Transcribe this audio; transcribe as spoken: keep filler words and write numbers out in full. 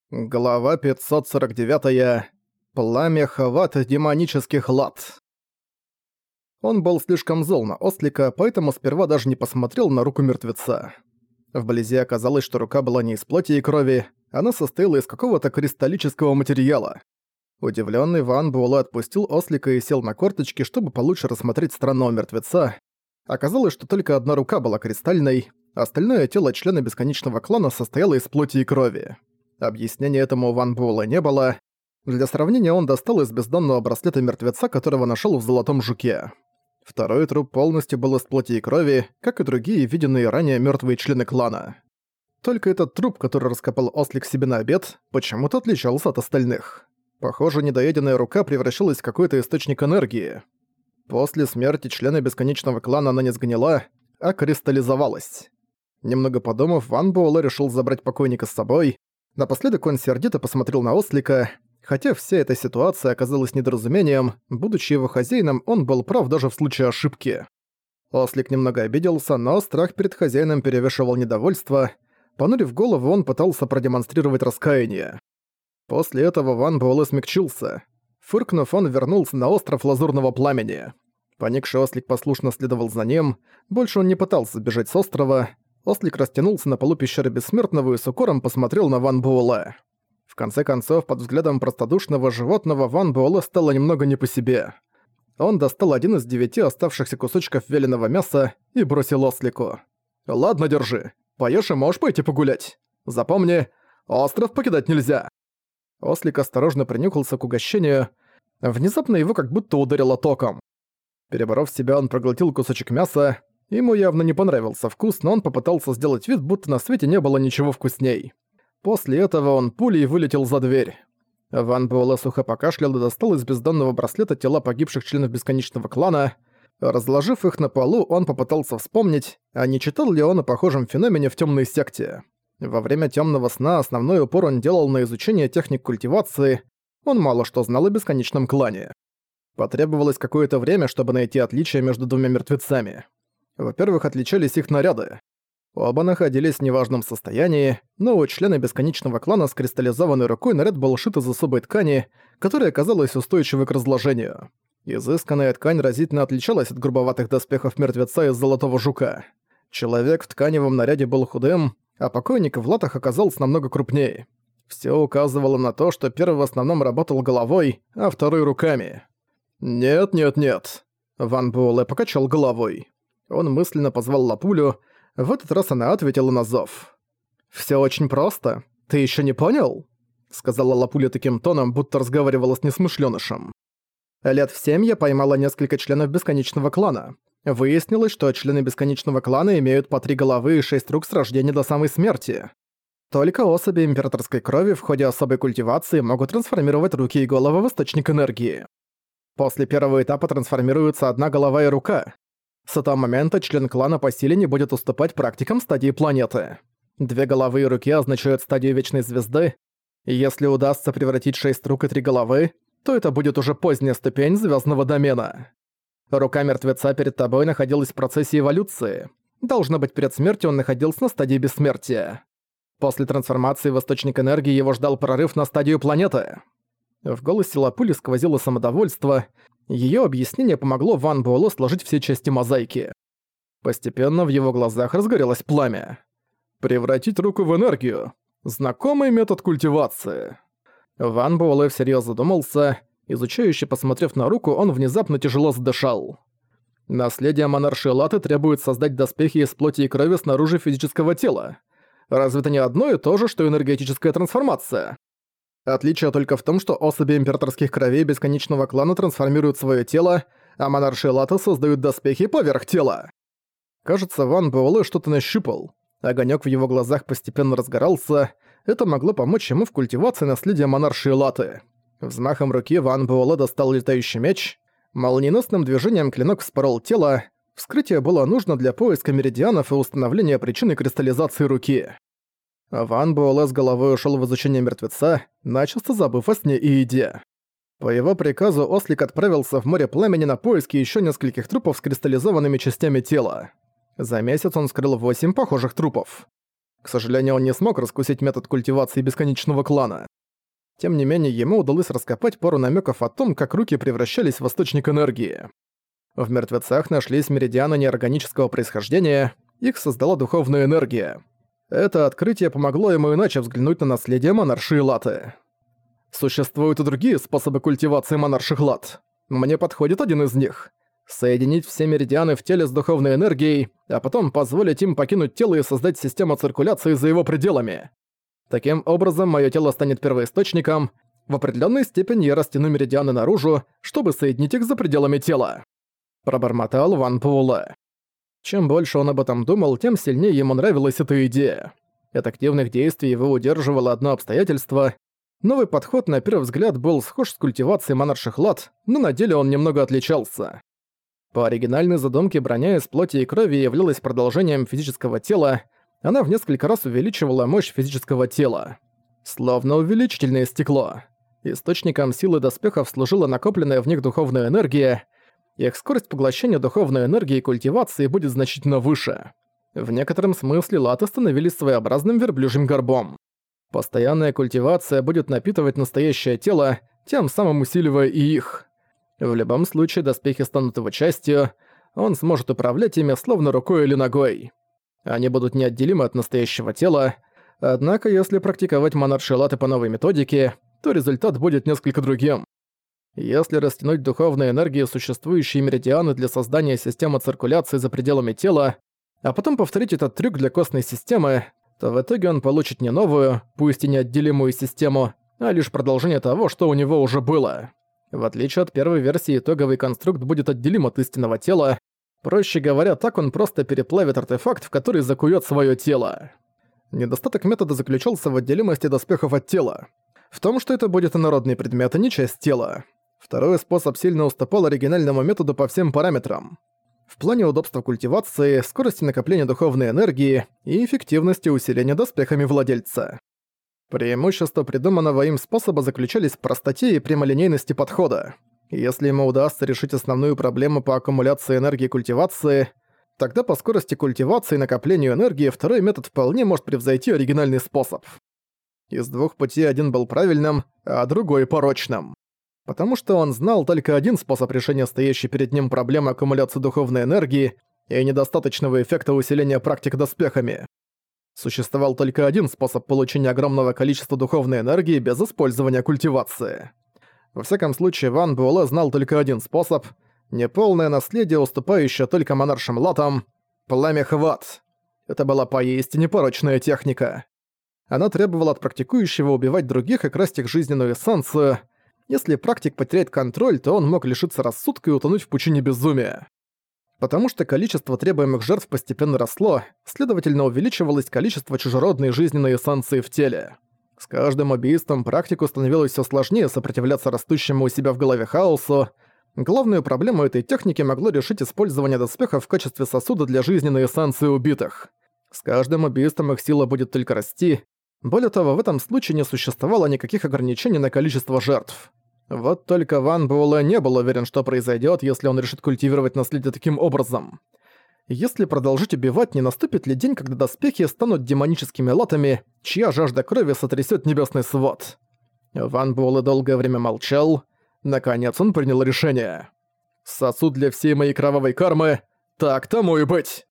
Глава пятьсот сорок девять. Пламя хават демонических лад. Он был слишком зол на ослика, поэтому сперва даже не посмотрел на руку мертвеца. Вблизи оказалось, что рука была не из плоти и крови, она состояла из какого-то кристаллического материала. Удивленный Ван Буэлэ отпустил ослика и сел на корточки, чтобы получше рассмотреть странного мертвеца. Оказалось, что только одна рука была кристальной, остальное тело члена бесконечного клана состояло из плоти и крови. Объяснения этому у Ван Буэлэ не было. Для сравнения он достал из бездонного браслета мертвеца, которого нашел в Золотом Жуке. Второй труп полностью был из плоти и крови, как и другие виденные ранее мертвые члены клана. Только этот труп, который раскопал ослик себе на обед, почему-то отличался от остальных. Похоже, недоеденная рука превращалась в какой-то источник энергии. После смерти члена бесконечного клана она не сгнила, а кристаллизовалась. Немного подумав, Ван Буэлэ решил забрать покойника с собой. Напоследок он сердито посмотрел на ослика. Хотя вся эта ситуация оказалась недоразумением, будучи его хозяином, он был прав даже в случае ошибки. Ослик немного обиделся, но страх перед хозяином перевешивал недовольство. Понурив голову, он пытался продемонстрировать раскаяние. После этого Ван Буэлэ смягчился. Фыркнув, он вернулся на остров Лазурного Пламени. Поникший ослик послушно следовал за ним. Больше он не пытался сбежать с острова. Ослик растянулся на полу пещеры Бессмертного и с укором посмотрел на Ван Буэлэ. В конце концов, под взглядом простодушного животного Ван Буэлэ стало немного не по себе. Он достал один из девяти оставшихся кусочков вяленого мяса и бросил ослику. «Ладно, держи. Поешь и можешь пойти погулять. Запомни, остров покидать нельзя». Ослик осторожно принюхался к угощению. Внезапно его как будто ударило током. Переборов себя, он проглотил кусочек мяса. Ему явно не понравился вкус, но он попытался сделать вид, будто на свете не было ничего вкусней. После этого он пулей вылетел за дверь. Ван Буэлэ сухо покашлял и достал из бездонного браслета тела погибших членов бесконечного клана. Разложив их на полу, он попытался вспомнить, а не читал ли он о похожем феномене в Тёмной секте. Во время Тёмного сна основной упор он делал на изучение техник культивации, он мало что знал о бесконечном клане. Потребовалось какое-то время, чтобы найти отличия между двумя мертвецами. Во-первых, отличались их наряды. Оба находились в неважном состоянии, но у члена бесконечного клана с кристаллизованной рукой наряд был шит из особой ткани, которая оказалась устойчивой к разложению. Изысканная ткань разительно отличалась от грубоватых доспехов мертвеца из Золотого Жука. Человек в тканевом наряде был худым, а покойник в латах оказался намного крупнее. Всё указывало на то, что первый в основном работал головой, а второй руками. «Нет, нет, нет». Ван Буэлэ покачал головой. Он мысленно позвал Лапулю. В этот раз она ответила на зов. «Всё очень просто. Ты ещё не понял?» Сказала Лапуля таким тоном, будто разговаривала с несмышлёнышем. «Лет в семь я поймала несколько членов Бесконечного клана. Выяснилось, что члены Бесконечного клана имеют по три головы и шесть рук с рождения до самой смерти. Только особи императорской крови в ходе особой культивации могут трансформировать руки и головы в источник энергии. После первого этапа трансформируется одна голова и рука. С этого момента член клана по силе не будет уступать практикам стадии планеты. Две головы и руки означают стадию Вечной Звезды. И если удастся превратить шесть рук и три головы, то это будет уже поздняя ступень Звездного домена. Рука мертвеца перед тобой находилась в процессе эволюции. Должно быть, перед смертью он находился на стадии бессмертия. После трансформации в источник энергии его ждал прорыв на стадию планеты. В голосе Лапули сквозило самодовольство. Её объяснение помогло Ван Буэлэ сложить все части мозаики. Постепенно в его глазах разгорелось пламя. Превратить руку в энергию. Знакомый метод культивации. Ван Буэлэ всерьёз задумался. Изучающе посмотрев на руку, он внезапно тяжело задышал. Наследие монаршей Латы требует создать доспехи из плоти и крови снаружи физического тела. Разве это не одно и то же, что энергетическая трансформация? Отличие только в том, что особи императорских кровей бесконечного клана трансформируют своё тело, а монарши Латы создают доспехи поверх тела. Кажется, Ван Буэлэ что-то нащупал. Огонёк в его глазах постепенно разгорался. Это могло помочь ему в культивации наследия монарши Латы. Взмахом руки Ван Буэлэ достал летающий меч. Молниеносным движением клинок вспорол тело. Вскрытие было нужно для поиска меридианов и установления причины кристаллизации руки. Ван Буэлэ с головой ушёл в изучение мертвеца, начисто забыв о сне и еде. По его приказу ослик отправился в море пламени на поиски ещё нескольких трупов с кристаллизованными частями тела. За месяц он вскрыл восемь похожих трупов. К сожалению, он не смог раскусить метод культивации бесконечного клана. Тем не менее, ему удалось раскопать пару намеков о том, как руки превращались в источник энергии. В мертвецах нашлись меридианы неорганического происхождения, их создала духовная энергия. Это открытие помогло ему иначе взглянуть на наследие монарши Латы. Существуют и другие способы культивации монарших Лат. Мне подходит один из них. Соединить все меридианы в теле с духовной энергией, а потом позволить им покинуть тело и создать систему циркуляции за его пределами. Таким образом, моё тело станет первоисточником. В определённой степени я растяну меридианы наружу, чтобы соединить их за пределами тела. Пробормотал Ван Буэлэ. Чем больше он об этом думал, тем сильнее ему нравилась эта идея. От активных действий его удерживало одно обстоятельство. Новый подход на первый взгляд был схож с культивацией монарших Лат, но на деле он немного отличался. По оригинальной задумке броня из плоти и крови являлась продолжением физического тела, она в несколько раз увеличивала мощь физического тела. Словно увеличительное стекло. Источником силы доспехов служила накопленная в них духовная энергия. Их скорость поглощения духовной энергии и культивации будет значительно выше. В некотором смысле латы становились своеобразным верблюжьим горбом. Постоянная культивация будет напитывать настоящее тело, тем самым усиливая и их. В любом случае доспехи станут его частью, он сможет управлять ими словно рукой или ногой. Они будут неотделимы от настоящего тела, однако если практиковать монарши латы по новой методике, то результат будет несколько другим. Если растянуть духовной энергией существующие меридианы для создания системы циркуляции за пределами тела, а потом повторить этот трюк для костной системы, то в итоге он получит не новую, пусть и неотделимую систему, а лишь продолжение того, что у него уже было. В отличие от первой версии, итоговый конструкт будет отделим от истинного тела. Проще говоря, так он просто переплавит артефакт, в который закует свое тело. Недостаток метода заключался в отделимости доспехов от тела. В том, что это будет инородный предмет, а не часть тела. Второй способ сильно уступал оригинальному методу по всем параметрам. В плане удобства культивации, скорости накопления духовной энергии и эффективности усиления доспехами владельца. Преимущества придуманного им способа заключались в простоте и прямолинейности подхода. Если ему удастся решить основную проблему по аккумуляции энергии культивации, тогда по скорости культивации и накоплению энергии второй метод вполне может превзойти оригинальный способ. Из двух путей один был правильным, а другой порочным. Потому что он знал только один способ решения стоящей перед ним проблемы аккумуляции духовной энергии и недостаточного эффекта усиления практик доспехами. Существовал только один способ получения огромного количества духовной энергии без использования культивации. Во всяком случае, Ван Буэлэ знал только один способ — неполное наследие, уступающее только монаршим латам — пламя Хват. Это была поистине порочная техника. Она требовала от практикующего убивать других и красть их жизненную эссенцию. Если практик потеряет контроль, то он мог лишиться рассудка и утонуть в пучине безумия. Потому что количество требуемых жертв постепенно росло, следовательно, увеличивалось количество чужеродной жизненной эссенции в теле. С каждым убийством практику становилось все сложнее сопротивляться растущему у себя в голове хаосу. Главную проблему этой техники могло решить использование доспехов в качестве сосуда для жизненной эссенции убитых. С каждым убийством их сила будет только расти. Более того, в этом случае не существовало никаких ограничений на количество жертв. Вот только Ван Буэлэ не был уверен, что произойдет, если он решит культивировать наследие таким образом. Если продолжить убивать, не наступит ли день, когда доспехи станут демоническими латами, чья жажда крови сотрясет небесный свод? Ван Буэлэ долгое время молчал. Наконец он принял решение. «Сосуд для всей моей кровавой кармы, так тому и быть!»